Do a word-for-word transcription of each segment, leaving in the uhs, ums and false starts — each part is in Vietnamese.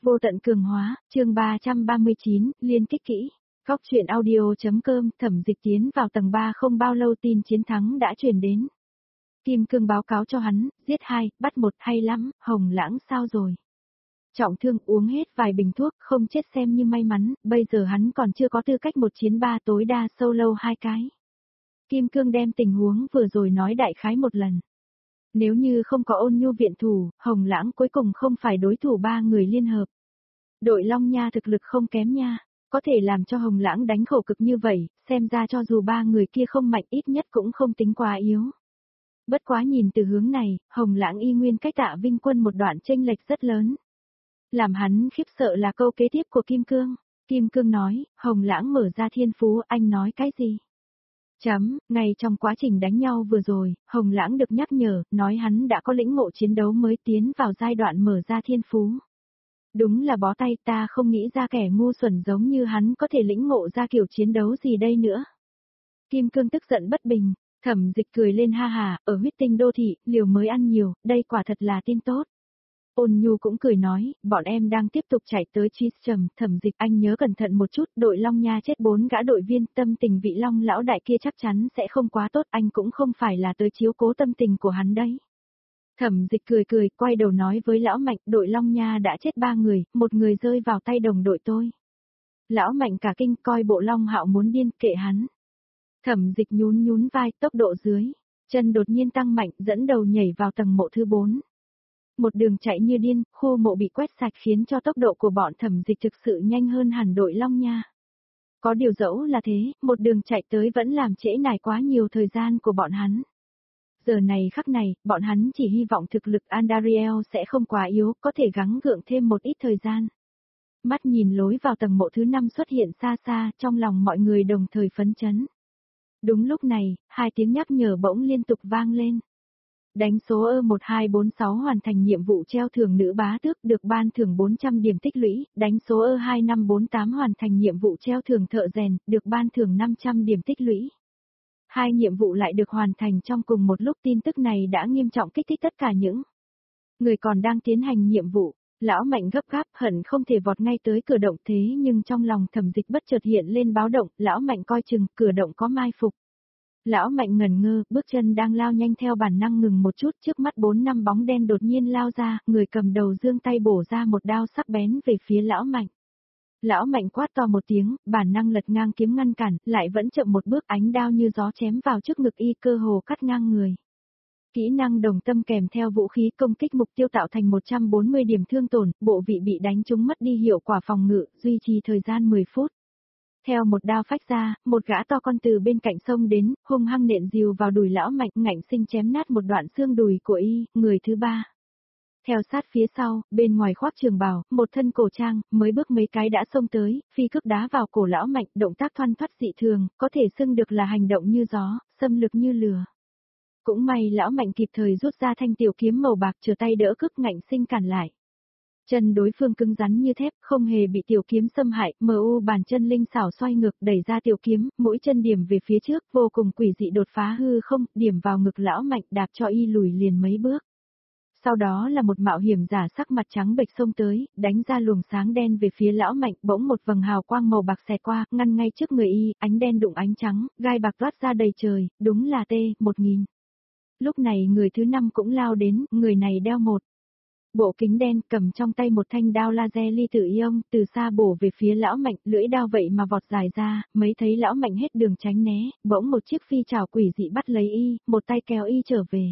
Vô tận cường hóa, chương ba trăm ba mươi chín, liên kích kỹ. Góc truyện audio.com, Thẩm Dịch tiến vào tầng ba không bao lâu tin chiến thắng đã truyền đến. Kim Cương báo cáo cho hắn, giết hai, bắt một, hay lắm, Hồng Lãng sao rồi? Trọng thương, uống hết vài bình thuốc, không chết xem như may mắn, bây giờ hắn còn chưa có tư cách một chiến ba, tối đa solo hai cái. Kim Cương đem tình huống vừa rồi nói đại khái một lần. Nếu như không có Ôn Nhu viện thủ, Hồng Lãng cuối cùng không phải đối thủ ba người liên hợp. Đội Long Nha thực lực không kém nha, có thể làm cho Hồng Lãng đánh khổ cực như vậy, xem ra cho dù ba người kia không mạnh ít nhất cũng không tính quá yếu. Bất quá nhìn từ hướng này, Hồng Lãng y nguyên cách Tạ Vinh Quân một đoạn chênh lệch rất lớn. Làm hắn khiếp sợ là câu kế tiếp của Kim Cương. Kim Cương nói, Hồng Lãng mở ra thiên phú, anh nói cái gì? Chấm, ngay trong quá trình đánh nhau vừa rồi, Hồng Lãng được nhắc nhở, nói hắn đã có lĩnh ngộ chiến đấu mới tiến vào giai đoạn mở ra thiên phú. Đúng là bó tay, ta không nghĩ ra kẻ ngu xuẩn giống như hắn có thể lĩnh ngộ ra kiểu chiến đấu gì đây nữa. Kim Cương tức giận bất bình, Thẩm Dịch cười lên ha hà, ở huyết tinh đô thị, liều mới ăn nhiều, đây quả thật là tin tốt. Ôn Nhu cũng cười nói, bọn em đang tiếp tục chạy tới Tristram, Thẩm Dịch anh nhớ cẩn thận một chút, đội Long Nha chết bốn gã đội viên, tâm tình vị Long lão đại kia chắc chắn sẽ không quá tốt, anh cũng không phải là tới chiếu cố tâm tình của hắn đấy. Thẩm Dịch cười cười, quay đầu nói với lão Mạnh, đội Long Nha đã chết ba người, một người rơi vào tay đồng đội tôi. Lão Mạnh cả kinh, coi bộ Long Hạo muốn điên, kệ hắn. Thẩm Dịch nhún nhún vai, tốc độ dưới, chân đột nhiên tăng mạnh, dẫn đầu nhảy vào tầng mộ thứ bốn. Một đường chạy như điên, khu mộ bị quét sạch khiến cho tốc độ của bọn Thẩm Dịch thực sự nhanh hơn hẳn đội Long Nha. Có điều dẫu là thế, một đường chạy tới vẫn làm trễ nải quá nhiều thời gian của bọn hắn. Giờ này khắc này, bọn hắn chỉ hy vọng thực lực Andariel sẽ không quá yếu, có thể gắng gượng thêm một ít thời gian. Mắt nhìn lối vào tầng mộ thứ năm xuất hiện xa xa, trong lòng mọi người đồng thời phấn chấn. Đúng lúc này, hai tiếng nhắc nhở bỗng liên tục vang lên. Đánh số ơ một hai bốn sáu hoàn thành nhiệm vụ treo thưởng nữ bá tước được ban thưởng bốn trăm điểm tích lũy, đánh số ơ hai năm bốn tám hoàn thành nhiệm vụ treo thưởng thợ rèn, được ban thưởng năm trăm điểm tích lũy. Hai nhiệm vụ lại được hoàn thành trong cùng một lúc, tin tức này đã nghiêm trọng kích thích tất cả những người còn đang tiến hành nhiệm vụ. Lão Mạnh gấp gáp hận không thể vọt ngay tới cửa động, thế nhưng trong lòng Thẩm Dịch bất chợt hiện lên báo động, lão Mạnh coi chừng cửa động có mai phục. Lão Mạnh ngẩn ngơ, bước chân đang lao nhanh theo bản năng ngừng một chút, trước mắt bốn năm bóng đen đột nhiên lao ra, người cầm đầu giương tay bổ ra một đao sắc bén về phía lão Mạnh. Lão Mạnh quát to một tiếng, bản năng lật ngang kiếm ngăn cản, lại vẫn chậm một bước, ánh đao như gió chém vào trước ngực y, cơ hồ cắt ngang người. Kỹ năng đồng tâm kèm theo vũ khí công kích mục tiêu tạo thành một trăm bốn mươi điểm thương tổn, bộ vị bị đánh trúng mất đi hiệu quả phòng ngự, duy trì thời gian mười phút. Theo một đao phách ra, một gã to con từ bên cạnh sông đến, hung hăng nện dìu vào đùi lão Mạnh, ngạnh sinh chém nát một đoạn xương đùi của y, người thứ ba. Theo sát phía sau, bên ngoài khoác trường bào, một thân cổ trang, mới bước mấy cái đã xông tới, phi cước đá vào cổ lão Mạnh, động tác thoăn thoắt dị thường, có thể xưng được là hành động như gió, xâm lược như lửa. Cũng may lão Mạnh kịp thời rút ra thanh tiểu kiếm màu bạc, trở tay đỡ cước ngạnh sinh cản lại. Chân đối phương cứng rắn như thép, không hề bị tiểu kiếm xâm hại, em u bàn chân linh xảo xoay ngược đẩy ra tiểu kiếm, mỗi chân điểm về phía trước, vô cùng quỷ dị đột phá hư không, điểm vào ngực lão Mạnh, đạp cho y lùi liền mấy bước. Sau đó là một mạo hiểm giả sắc mặt trắng bệch xông tới, đánh ra luồng sáng đen về phía lão Mạnh, bỗng một vầng hào quang màu bạc xẹt qua, ngăn ngay trước người y, ánh đen đụng ánh trắng, gai bạc toát ra đầy trời, đúng là T một nghìn. Lúc này người thứ năm cũng lao đến, người này đeo một bộ kính đen, cầm trong tay một thanh đao laser ly tử ion, từ xa bổ về phía lão Mạnh, lưỡi đao vậy mà vọt dài ra, mấy thấy lão Mạnh hết đường tránh né, bỗng một chiếc phi trảo quỷ dị bắt lấy y, một tay kéo y trở về.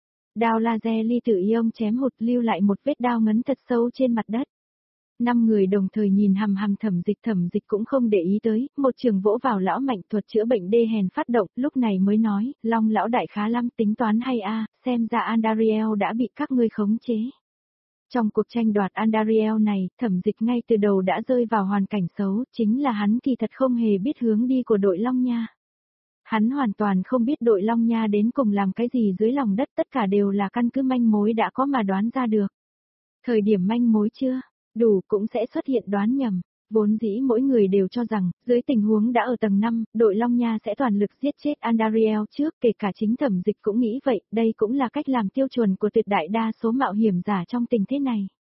Đao laser ly tử ion chém hụt, lưu lại một vết đao ngấn thật sâu trên mặt đất. Năm người đồng thời nhìn hằm hằm Thẩm Dịch, Thẩm Dịch cũng không để ý tới, một trường vỗ vào lão Mạnh, thuật chữa bệnh đê hèn phát động, lúc này mới nói, Long lão đại khá lắm, tính toán hay a, xem ra Andariel đã bị các ngươi khống chế. Trong cuộc tranh đoạt Andariel này, Thẩm Dịch ngay từ đầu đã rơi vào hoàn cảnh xấu, chính là hắn kỳ thật không hề biết hướng đi của đội Long Nha. Hắn hoàn toàn không biết đội Long Nha đến cùng làm cái gì dưới lòng đất, tất cả đều là căn cứ manh mối đã có mà đoán ra được. Thời điểm manh mối chưa đủ cũng sẽ xuất hiện đoán nhầm. Vốn dĩ mỗi người đều cho rằng, dưới tình huống đã ở tầng năm, đội Long Nha sẽ toàn lực giết chết Andariel trước, kể cả chính Thẩm Dịch cũng nghĩ vậy, đây cũng là cách làm tiêu chuẩn của tuyệt đại đa số mạo hiểm giả trong tình thế này.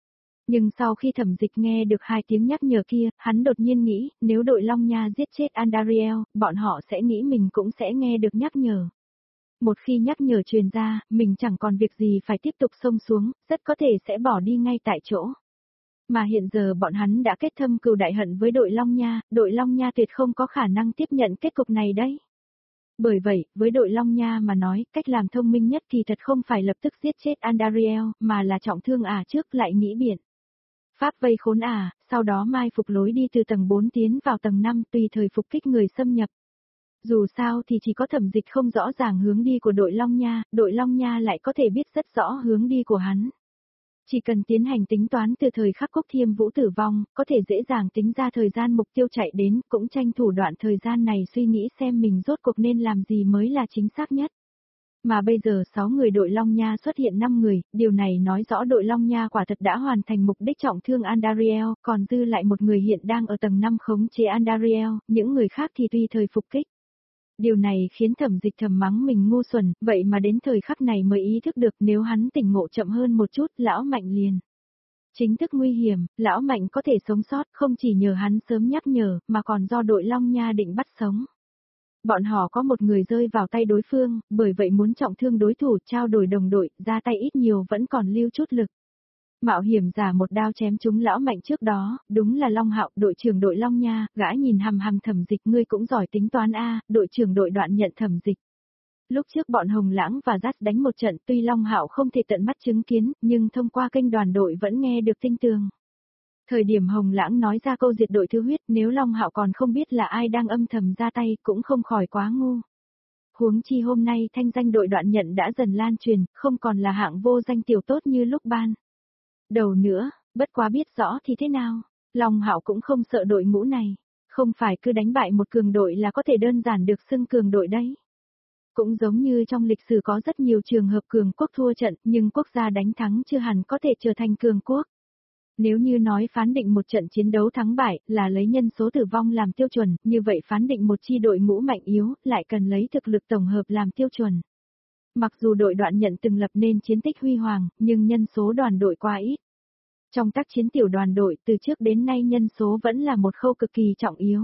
Nhưng sau khi Thẩm Dịch nghe được hai tiếng nhắc nhở kia, hắn đột nhiên nghĩ, nếu đội Long Nha giết chết Andariel, bọn họ sẽ nghĩ mình cũng sẽ nghe được nhắc nhở. Một khi nhắc nhở truyền ra, mình chẳng còn việc gì phải tiếp tục xông xuống, rất có thể sẽ bỏ đi ngay tại chỗ. Mà hiện giờ bọn hắn đã kết thâm cừu đại hận với đội Long Nha, đội Long Nha tuyệt không có khả năng tiếp nhận kết cục này đấy. Bởi vậy, với đội Long Nha mà nói, cách làm thông minh nhất thì thật không phải lập tức giết chết Andariel, mà là trọng thương ả trước lại nghĩ biện pháp vây khốn ả, sau đó mai phục lối đi từ tầng bốn tiến vào tầng năm tùy thời phục kích người xâm nhập. Dù sao thì chỉ có Thẩm Dịch không rõ ràng hướng đi của đội Long Nha, đội Long Nha lại có thể biết rất rõ hướng đi của hắn. Chỉ cần tiến hành tính toán từ thời khắc Cúc Thiêm Vũ tử vong, có thể dễ dàng tính ra thời gian mục tiêu chạy đến, cũng tranh thủ đoạn thời gian này suy nghĩ xem mình rốt cuộc nên làm gì mới là chính xác nhất. Mà bây giờ sáu người đội Long Nha xuất hiện năm người, điều này nói rõ đội Long Nha quả thật đã hoàn thành mục đích trọng thương Andariel, còn dư lại một người hiện đang ở tầng năm khống chế Andariel, những người khác thì tùy thời phục kích. Điều này khiến Thẩm Dịch thầm mắng mình ngu xuẩn, vậy mà đến thời khắc này mới ý thức được nếu hắn tỉnh ngộ chậm hơn một chút, lão Mạnh liền. Chính thức nguy hiểm, lão Mạnh có thể sống sót không chỉ nhờ hắn sớm nhắc nhở, mà còn do đội Long Nha định bắt sống. Bọn họ có một người rơi vào tay đối phương, bởi vậy muốn trọng thương đối thủ trao đổi đồng đội, ra tay ít nhiều vẫn còn lưu chút lực. Mạo hiểm giả một đao chém trúng lão Mạnh trước đó, đúng là Long Hạo, đội trưởng đội Long Nha, gã nhìn hằm hằm Thẩm Dịch, ngươi cũng giỏi tính toán a, đội trưởng đội Đoạn nhận Thẩm Dịch. Lúc trước bọn Hồng Lãng và Dắt đánh một trận, tuy Long Hạo không thể tận mắt chứng kiến, nhưng thông qua kênh đoàn đội vẫn nghe được tinh tường. Thời điểm Hồng Lãng nói ra câu diệt đội thứ huyết, nếu Long Hạo còn không biết là ai đang âm thầm ra tay, cũng không khỏi quá ngu. Huống chi hôm nay thanh danh đội Đoạn nhận đã dần lan truyền, không còn là hạng vô danh tiểu tốt như lúc ban đầu nữa, bất quá biết rõ thì thế nào, Long Hạo cũng không sợ đội ngũ này, không phải cứ đánh bại một cường đội là có thể đơn giản được xưng cường đội đấy. Cũng giống như trong lịch sử có rất nhiều trường hợp cường quốc thua trận, nhưng quốc gia đánh thắng chưa hẳn có thể trở thành cường quốc. Nếu như nói phán định một trận chiến đấu thắng bại là lấy nhân số tử vong làm tiêu chuẩn, như vậy phán định một chi đội ngũ mạnh yếu lại cần lấy thực lực tổng hợp làm tiêu chuẩn. Mặc dù đội Đoạn nhận từng lập nên chiến tích huy hoàng, nhưng nhân số đoàn đội quá ít. Trong tác chiến tiểu đoàn đội từ trước đến nay nhân số vẫn là một khâu cực kỳ trọng yếu.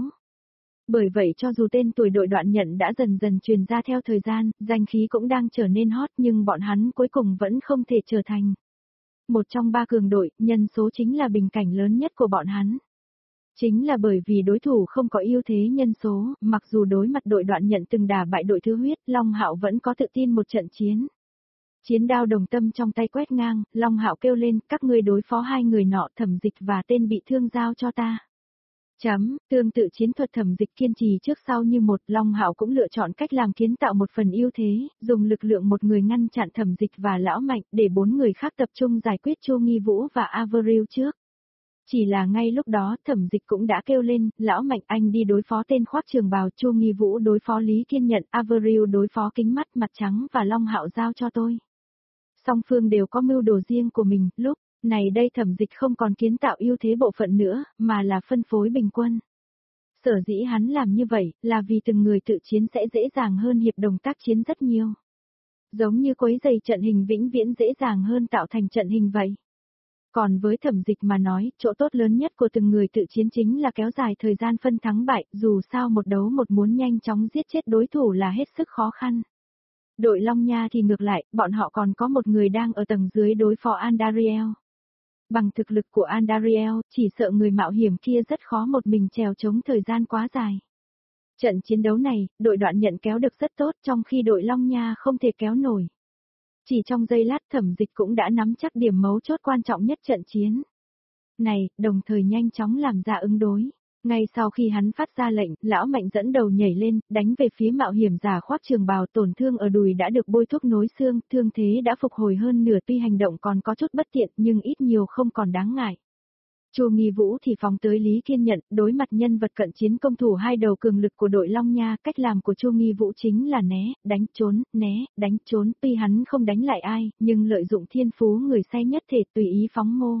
Bởi vậy cho dù tên tuổi đội Đoạn nhận đã dần dần truyền ra theo thời gian, danh khí cũng đang trở nên hot nhưng bọn hắn cuối cùng vẫn không thể trở thành một trong ba cường đội, nhân số chính là bình cảnh lớn nhất của bọn hắn. Chính là bởi vì đối thủ không có ưu thế nhân số, mặc dù đối mặt đội Đoạn nhận từng đả bại đội thứ huyết, Long Hạo vẫn có tự tin một trận chiến. Chiến đao đồng tâm trong tay quét ngang, Long Hạo kêu lên, các ngươi đối phó hai người nọ, Thẩm Dịch và tên bị thương giao cho ta. Chấm, tương tự chiến thuật Thẩm Dịch kiên trì trước sau như một, Long Hạo cũng lựa chọn cách làm kiến tạo một phần ưu thế, dùng lực lượng một người ngăn chặn Thẩm Dịch và Lão Mạnh, để bốn người khác tập trung giải quyết Chu Nghi Vũ và Avril trước. Chỉ là ngay lúc đó, Thẩm Dịch cũng đã kêu lên, Lão Mạnh anh đi đối phó tên khoác trường bào, Chu Nghi Vũ đối phó Lý Kiên Nhận, Avril đối phó kính mắt mặt trắng và Long Hạo giao cho tôi. Song phương đều có mưu đồ riêng của mình, lúc này đây Thẩm Dịch không còn kiến tạo ưu thế bộ phận nữa, mà là phân phối bình quân. Sở dĩ hắn làm như vậy, là vì từng người tự chiến sẽ dễ dàng hơn hiệp đồng tác chiến rất nhiều. Giống như quấy giày trận hình vĩnh viễn dễ dàng hơn tạo thành trận hình vậy. Còn với Thẩm Dịch mà nói, chỗ tốt lớn nhất của từng người tự chiến chính là kéo dài thời gian phân thắng bại, dù sao một đấu một muốn nhanh chóng giết chết đối thủ là hết sức khó khăn. Đội Long Nha thì ngược lại, bọn họ còn có một người đang ở tầng dưới đối phó Andariel. Bằng thực lực của Andariel, chỉ sợ người mạo hiểm kia rất khó một mình trèo chống thời gian quá dài. Trận chiến đấu này, đội Đoạn nhận kéo được rất tốt trong khi đội Long Nha không thể kéo nổi. Chỉ trong giây lát Thẩm Dịch cũng đã nắm chắc điểm mấu chốt quan trọng nhất trận chiến này, đồng thời nhanh chóng làm ra ứng đối. Ngay sau khi hắn phát ra lệnh, Lão Mạnh dẫn đầu nhảy lên, đánh về phía mạo hiểm giả khoác trường bào, tổn thương ở đùi đã được bôi thuốc nối xương, thương thế đã phục hồi hơn nửa, tuy hành động còn có chút bất tiện nhưng ít nhiều không còn đáng ngại. Chu Nghi Vũ thì phóng tới Lý Kiên Nhận, đối mặt nhân vật cận chiến công thủ hai đầu cường lực của đội Long Nha, cách làm của Chu Nghi Vũ chính là né, đánh trốn, né, đánh trốn, tuy hắn không đánh lại ai, nhưng lợi dụng thiên phú người say nhất thể tùy ý phóng mô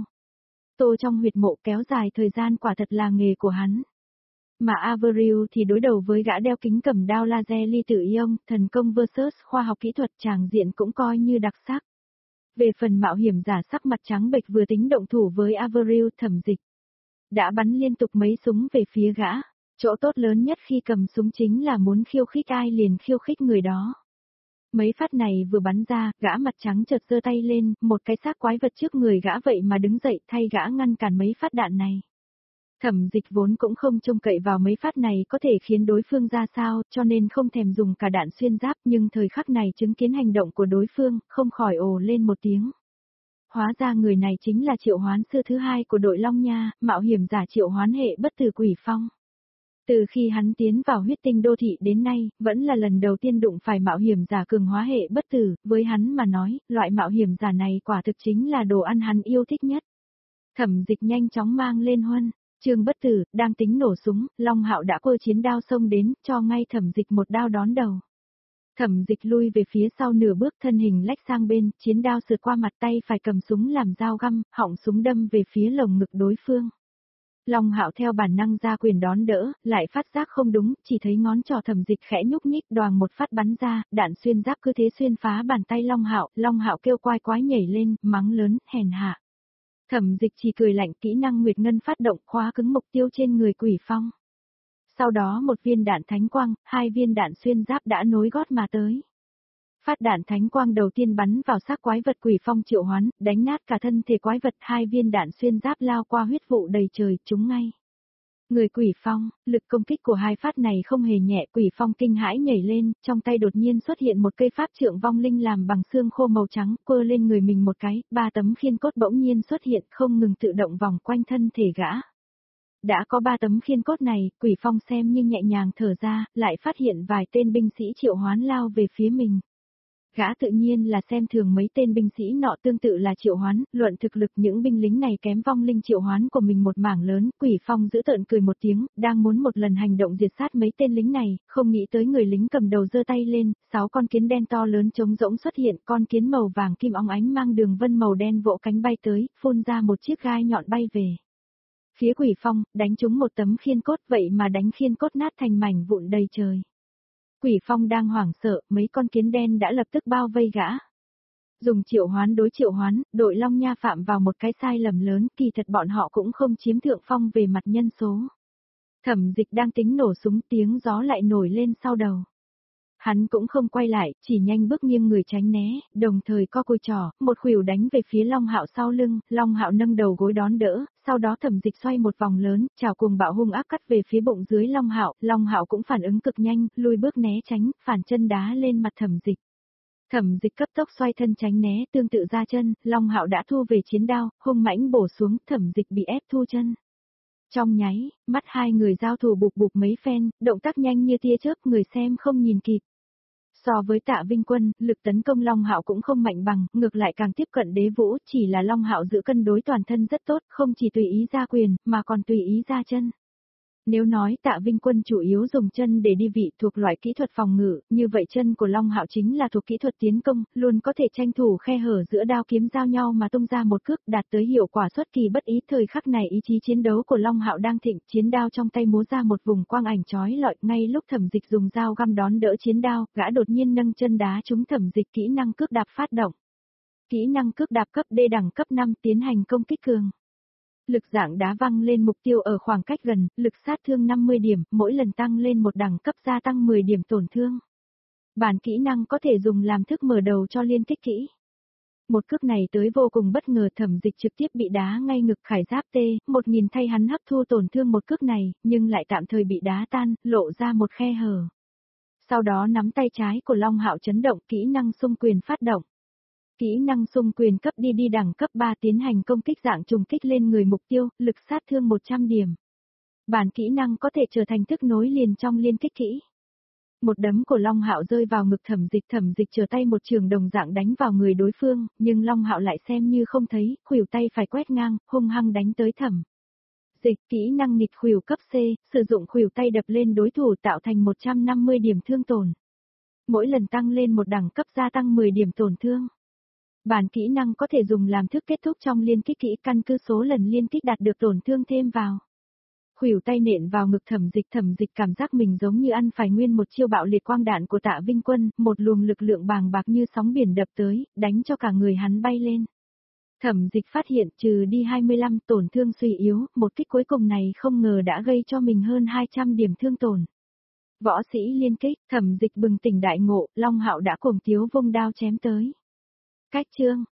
tô trong huyệt mộ, kéo dài thời gian quả thật là nghề của hắn. Mà Avril thì đối đầu với gã đeo kính cầm đao laser ly tử ion, thần công versus khoa học kỹ thuật, tràng diện cũng coi như đặc sắc. Về phần mạo hiểm giả sắc mặt trắng bệch vừa tính động thủ với Avril, Thẩm Dịch đã bắn liên tục mấy súng về phía gã. Chỗ tốt lớn nhất khi cầm súng chính là muốn khiêu khích ai liền khiêu khích người đó. Mấy phát này vừa bắn ra, gã mặt trắng chợt giơ tay lên, một cái xác quái vật trước người gã vậy mà đứng dậy thay gã ngăn cản mấy phát đạn này. Thẩm Dịch vốn cũng không trông cậy vào mấy phát này có thể khiến đối phương ra sao, cho nên không thèm dùng cả đạn xuyên giáp, nhưng thời khắc này chứng kiến hành động của đối phương, không khỏi ồ lên một tiếng. Hóa ra người này chính là Triệu Hoán sư thứ hai của đội Long Nha, mạo hiểm giả Triệu Hoán hệ bất tử Quỷ Phong. Từ khi hắn tiến vào huyết tinh đô thị đến nay, vẫn là lần đầu tiên đụng phải mạo hiểm giả cường hóa hệ bất tử, với hắn mà nói, loại mạo hiểm giả này quả thực chính là đồ ăn hắn yêu thích nhất. Thẩm Dịch nhanh chóng mang lên huân, Trương Bất Tử, đang tính nổ súng, Long Hạo đã quơ chiến đao xông đến, cho ngay Thẩm Dịch một đao đón đầu. Thẩm Dịch lui về phía sau nửa bước, thân hình lách sang bên, chiến đao sượt qua mặt, tay phải cầm súng làm dao găm, họng súng đâm về phía lồng ngực đối phương. Long Hạo theo bản năng ra quyền đón đỡ, lại phát giác không đúng, chỉ thấy ngón trỏ Thẩm Dịch khẽ nhúc nhích, đoàng một phát bắn ra, đạn xuyên giáp cứ thế xuyên phá bàn tay Long Hạo, Long Hạo kêu quái quái nhảy lên, mắng lớn, hèn hạ. Thẩm Dịch chỉ cười lạnh, kỹ năng Nguyệt Ngân phát động, khóa cứng mục tiêu trên người Quỷ Phong. Sau đó một viên đạn thánh quang, hai viên đạn xuyên giáp đã nối gót mà tới. Phát đạn thánh quang đầu tiên bắn vào xác quái vật Quỷ Phong triệu hoán, đánh nát cả thân thể quái vật, hai viên đạn xuyên giáp lao qua huyết vụ đầy trời, trúng ngay. Người Quỷ Phong, lực công kích của hai phát này không hề nhẹ, Quỷ Phong kinh hãi nhảy lên, trong tay đột nhiên xuất hiện một cây pháp trượng vong linh làm bằng xương khô màu trắng, quơ lên người mình một cái, ba tấm khiên cốt bỗng nhiên xuất hiện, không ngừng tự động vòng quanh thân thể gã. Đã có ba tấm khiên cốt này, Quỷ Phong xem như nhẹ nhàng thở ra, lại phát hiện vài tên binh sĩ triệu hoán lao về phía mình. Gã tự nhiên là xem thường mấy tên binh sĩ nọ, tương tự là triệu hoán, luận thực lực những binh lính này kém vong linh triệu hoán của mình một mảng lớn. Quỷ Phong giữ tợn cười một tiếng, đang muốn một lần hành động diệt sát mấy tên lính này, không nghĩ tới người lính cầm đầu giơ tay lên, sáu con kiến đen to lớn trống rỗng xuất hiện, con kiến màu vàng kim óng ánh mang đường vân màu đen vỗ cánh bay tới, phun ra một chiếc gai nhọn bay về phía Quỷ Phong, đánh trúng một tấm khiên cốt, vậy mà đánh khiên cốt nát thành mảnh vụn đầy trời. Quỷ Phong đang hoảng sợ, mấy con kiến đen đã lập tức bao vây gã. Dùng triệu hoán đối triệu hoán, đội Long Nha phạm vào một cái sai lầm lớn, kỳ thật bọn họ cũng không chiếm thượng phong về mặt nhân số. Thẩm Dịch đang tính nổ súng, tiếng gió lại nổi lên sau đầu. Hắn cũng không quay lại, chỉ nhanh bước nghiêng người tránh né, đồng thời co cùi trỏ, một khuỷu đánh về phía Long Hạo sau lưng, Long Hạo nâng đầu gối đón đỡ, sau đó Thẩm Dịch xoay một vòng lớn, chảo cuồng bạo hung ác cắt về phía bụng dưới Long Hạo, Long Hạo cũng phản ứng cực nhanh, lùi bước né tránh, phản chân đá lên mặt Thẩm Dịch. Thẩm Dịch cấp tốc xoay thân tránh né, tương tự ra chân, Long Hạo đã thu về chiến đao, hung mãnh bổ xuống, Thẩm Dịch bị ép thu chân. Trong nháy, mắt hai người giao thủ bụp bụp mấy phen, động tác nhanh như tia chớp, người xem không nhìn kịp. So với Tạ Vinh Quân, lực tấn công Long Hạo cũng không mạnh bằng, ngược lại càng tiếp cận Đế Vũ, chỉ là Long Hạo giữ cân đối toàn thân rất tốt, không chỉ tùy ý ra quyền, mà còn tùy ý ra chân. Nếu nói Tạ Vinh Quân chủ yếu dùng chân để đi vị thuộc loại kỹ thuật phòng ngự, như vậy chân của Long Hạo chính là thuộc kỹ thuật tiến công, luôn có thể tranh thủ khe hở giữa đao kiếm giao nhau mà tung ra một cước, đạt tới hiệu quả xuất kỳ bất ý. Thời khắc này ý chí chiến đấu của Long Hạo đang thịnh, chiến đao trong tay múa ra một vùng quang ảnh chói lọi, ngay lúc Thẩm Dịch dùng dao găm đón đỡ chiến đao, gã đột nhiên nâng chân đá trúng Thẩm Dịch, kỹ năng cước đạp phát động. Kỹ năng cước đạp cấp D đẳng cấp năm tiến hành công kích cường. Lực dạng đá văng lên mục tiêu ở khoảng cách gần, lực sát thương năm mươi điểm, mỗi lần tăng lên một đẳng cấp gia tăng mười điểm tổn thương. Bản kỹ năng có thể dùng làm thức mở đầu cho liên kích kỹ. Một cước này tới vô cùng bất ngờ, Thẩm Dịch trực tiếp bị đá ngay ngực, khải giáp T một nghìn thay hắn hấp thu tổn thương một cước này, nhưng lại tạm thời bị đá tan, lộ ra một khe hở. Sau đó nắm tay trái của Long Hạo chấn động, kỹ năng xung quyền phát động. Kỹ năng xung quyền cấp đi đi đẳng cấp ba tiến hành công kích dạng trùng kích lên người mục tiêu, lực sát thương một trăm điểm. Bản kỹ năng có thể trở thành thức nối liền trong liên kích kỹ. Một đấm của Long Hạo rơi vào ngực Thẩm Dịch, Thẩm Dịch trở tay một trường đồng dạng đánh vào người đối phương, nhưng Long Hạo lại xem như không thấy, khuỷu tay phải quét ngang, hung hăng đánh tới Thẩm Dịch. Kỹ năng nghịch khuỷu cấp C, sử dụng khuỷu tay đập lên đối thủ tạo thành một trăm năm mươi điểm thương tổn. Mỗi lần tăng lên một đẳng cấp gia tăng mười điểm tổn thương. Bản kỹ năng có thể dùng làm thức kết thúc trong liên kích kỹ, căn cứ số lần liên kích đạt được tổn thương thêm vào. Khuỷu tay nện vào ngực Thẩm Dịch, Thẩm Dịch cảm giác mình giống như ăn phải nguyên một chiêu bạo liệt quang đạn của Tạ Vinh Quân, một luồng lực lượng bàng bạc như sóng biển đập tới, đánh cho cả người hắn bay lên. Thẩm Dịch phát hiện trừ đi hai mươi lăm tổn thương suy yếu, một kích cuối cùng này không ngờ đã gây cho mình hơn hai trăm điểm thương tổn. Võ sĩ liên kích, Thẩm Dịch bừng tỉnh đại ngộ, Long Hạo đã cuồng tiếu vung đao chém tới. Cách chương